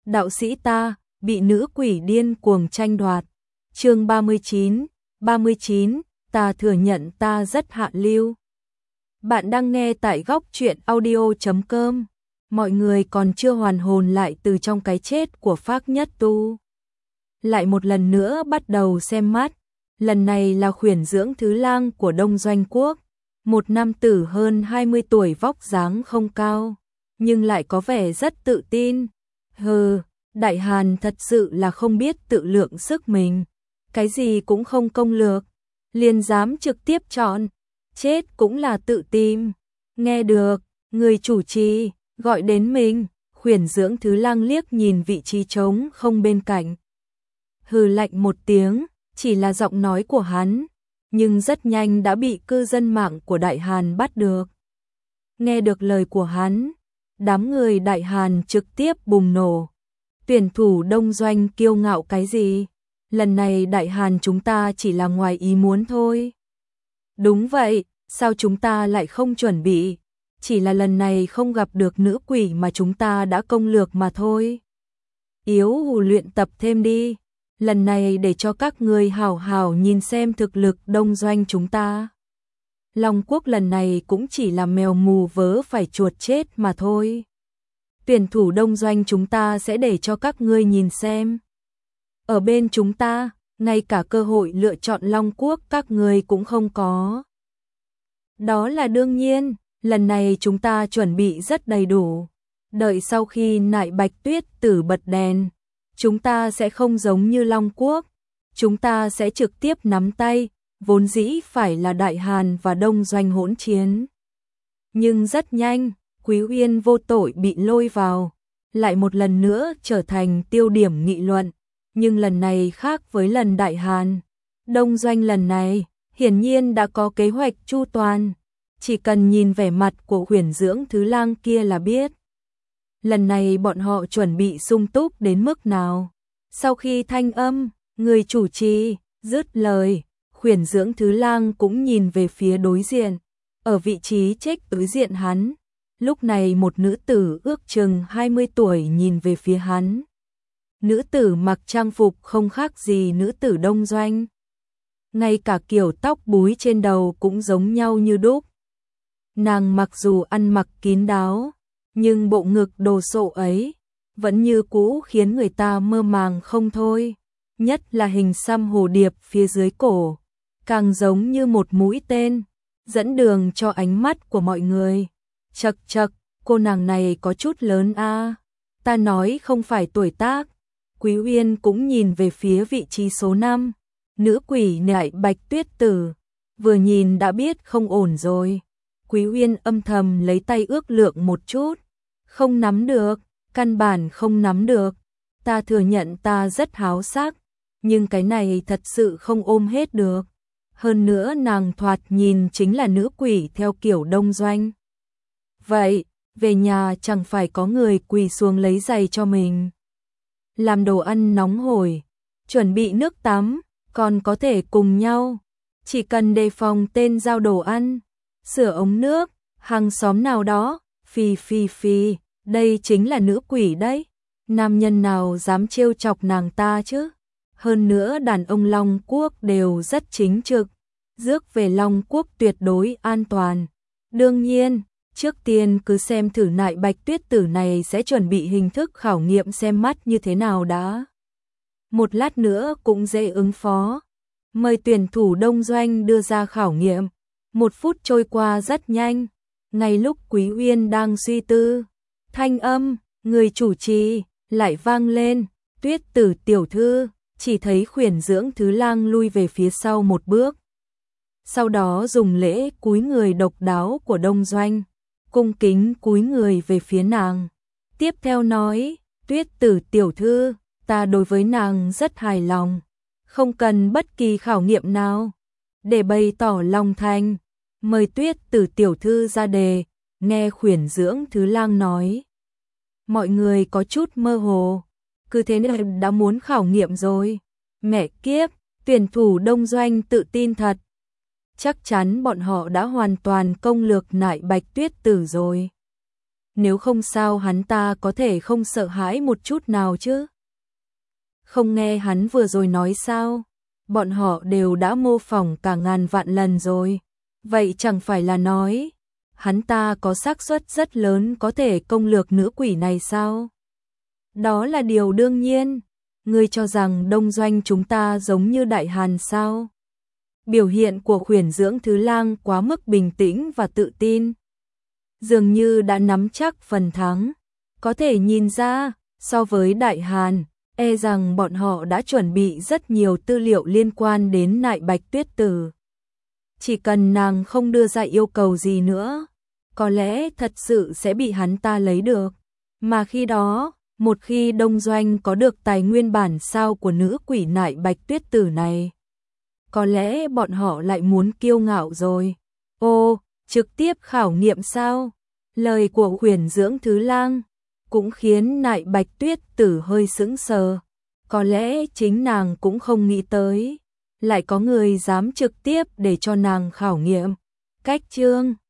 đạo sĩ ta, bị nữ quỷ điên cuồng tranh đoạt. Chương 39, ta thừa nhận ta rất hạ lưu. Bạn đang nghe tại góc truyện audio.com. Mọi người còn chưa hoàn hồn lại từ trong cái chết của Phác Nhất Tu. Lại một lần nữa bắt đầu xem mắt. Lần này là khuyển dưỡng thứ lang của Đông Doanh Quốc. Một nam tử hơn 20 tuổi, vóc dáng không cao, nhưng lại có vẻ rất tự tin. Đại Hàn thật sự là không biết tự lượng sức mình. Cái gì cũng không công lược, liền dám trực tiếp chọn. Chết cũng là tự tìm. Nghe được, người chủ trì gọi đến mình. Khuyển dưỡng thứ lang liếc nhìn vị trí trống không bên cạnh. Hừ lạnh một tiếng, chỉ là giọng nói của hắn, nhưng rất nhanh đã bị cư dân mạng của Đại Hàn bắt được. Nghe được lời của hắn, đám người Đại Hàn trực tiếp bùng nổ. Tuyển thủ Đông Doanh kiêu ngạo cái gì? Lần này Đại Hàn chúng ta chỉ là ngoài ý muốn thôi. Đúng vậy, sao chúng ta lại không chuẩn bị? Chỉ là lần này không gặp được nữ quỷ mà chúng ta đã công lược mà thôi. Yếu hù luyện tập thêm đi. Lần này để cho các người hảo hảo nhìn xem thực lực Đông Doanh chúng ta. Long Quốc lần này cũng chỉ là mèo mù vớ phải chuột chết mà thôi. Tuyển thủ Đông Doanh chúng ta sẽ để cho các ngươi nhìn xem. Ở bên chúng ta, ngay cả cơ hội lựa chọn Long Quốc các ngươi cũng không có. Đó là đương nhiên, lần này chúng ta chuẩn bị rất đầy đủ. Đợi sau khi Nại Bạch Tuyết Tử bật đèn, chúng ta sẽ không giống như Long Quốc. Chúng ta sẽ trực tiếp nắm tay, vốn dĩ phải là Đại Hàn và Đông Doanh hỗn chiến. Nhưng rất nhanh, Quý Uyên vô tội bị lôi vào, lại một lần nữa trở thành tiêu điểm nghị luận. Nhưng lần này khác với lần Đại Hàn. Đông Doanh lần này, hiển nhiên đã có kế hoạch chu toàn. Chỉ cần nhìn vẻ mặt của khuyển dưỡng thứ lang kia là biết. Lần này bọn họ chuẩn bị sung túc đến mức nào. Sau khi thanh âm, người chủ trì dứt lời, khuyển dưỡng thứ lang cũng nhìn về phía đối diện. Ở vị trí trách đối diện hắn, lúc này một nữ tử ước chừng 20 tuổi nhìn về phía hắn. Nữ tử mặc trang phục không khác gì nữ tử Đông Doanh. Ngay cả kiểu tóc búi trên đầu cũng giống nhau như đúc. Nàng mặc dù ăn mặc kín đáo, nhưng bộ ngực đồ sộ ấy vẫn như cũ khiến người ta mơ màng không thôi. Nhất là hình xăm hồ điệp phía dưới cổ, càng giống như một mũi tên, dẫn đường cho ánh mắt của mọi người. Chậc chậc, cô nàng này có chút lớn a. Ta nói không phải tuổi tác. Quý Uyên cũng nhìn về phía vị trí số 5, nữ quỷ Nại Bạch Tuyết Tử, vừa nhìn đã biết không ổn rồi. Quý Uyên âm thầm lấy tay ước lượng một chút, không nắm được, căn bản không nắm được. Ta thừa nhận ta rất háo sắc, nhưng cái này thật sự không ôm hết được. Hơn nữa nàng thoạt nhìn chính là nữ quỷ theo kiểu Đông Doanh. Vậy, về nhà chẳng phải có người quỳ xuống lấy giày cho mình. Làm đồ ăn nóng hổi, chuẩn bị nước tắm, còn có thể cùng nhau. Chỉ cần đề phòng tên giao đồ ăn, sửa ống nước, hàng xóm nào đó, phi, đây chính là nữ quỷ đấy. Nam nhân nào dám trêu chọc nàng ta chứ? Hơn nữa đàn ông Long Quốc đều rất chính trực, rước về Long Quốc tuyệt đối an toàn. Đương nhiên, trước tiên cứ xem thử Nại Bạch Tuyết Tử này sẽ chuẩn bị hình thức khảo nghiệm xem mắt như thế nào đã. Một lát nữa cũng dễ ứng phó. Mời tuyển thủ Đông Doanh đưa ra khảo nghiệm. 1 phút trôi qua rất nhanh. Ngay lúc Quý Uyên đang suy tư, thanh âm, người chủ trì, lại vang lên. Tuyết Tử tiểu thư, chỉ thấy khuyển dưỡng thứ lang lui về phía sau một bước. Sau đó dùng lễ cúi người độc đáo của Đông Doanh, cung kính cúi người về phía nàng. Tiếp theo nói, Tuyết Tử tiểu thư, ta đối với nàng rất hài lòng, không cần bất kỳ khảo nghiệm nào. Để bày tỏ lòng thành, mời Tuyết Tử tiểu thư ra đề. Nghe khuyển dưỡng thứ lang nói, mọi người có chút mơ hồ. Cứ thế nên đã muốn khảo nghiệm rồi. Mẹ kiếp, tuyển thủ Đông Doanh tự tin thật. Chắc chắn bọn họ đã hoàn toàn công lược Nại Bạch Tuyết Tử rồi. nếu không sao hắn ta có thể không sợ hãi một chút nào chứ. Không nghe hắn vừa rồi nói sao, bọn họ đều đã mô phỏng cả ngàn vạn lần rồi, vậy chẳng phải là nói, hắn ta có xác suất rất lớn có thể công lược nữ quỷ này sao? Đó là điều đương nhiên, ngươi cho rằng Đông Doanh chúng ta giống như Đại Hàn sao? Biểu hiện của Khuyển Dưỡng Thứ Lang quá mức bình tĩnh và tự tin, dường như đã nắm chắc phần thắng, có thể nhìn ra, so với Đại Hàn, e rằng bọn họ đã chuẩn bị rất nhiều tư liệu liên quan đến Nại Bạch Tuyết Tử. Chỉ cần nàng không đưa ra yêu cầu gì nữa, có lẽ thật sự sẽ bị hắn ta lấy được. Mà khi đó, một khi Đông Doanh có được tài nguyên bản sao của nữ quỷ Nại Bạch Tuyết Tử này, có lẽ bọn họ lại muốn kiêu ngạo rồi. Ô, trực tiếp khảo nghiệm sao? Lời của Khuyển Dưỡng Thứ Lang cũng khiến Nại Bạch Tuyết Tử hơi sững sờ. Có lẽ chính nàng cũng không nghĩ tới, lại có người dám trực tiếp để cho nàng khảo nghiệm. Cách chương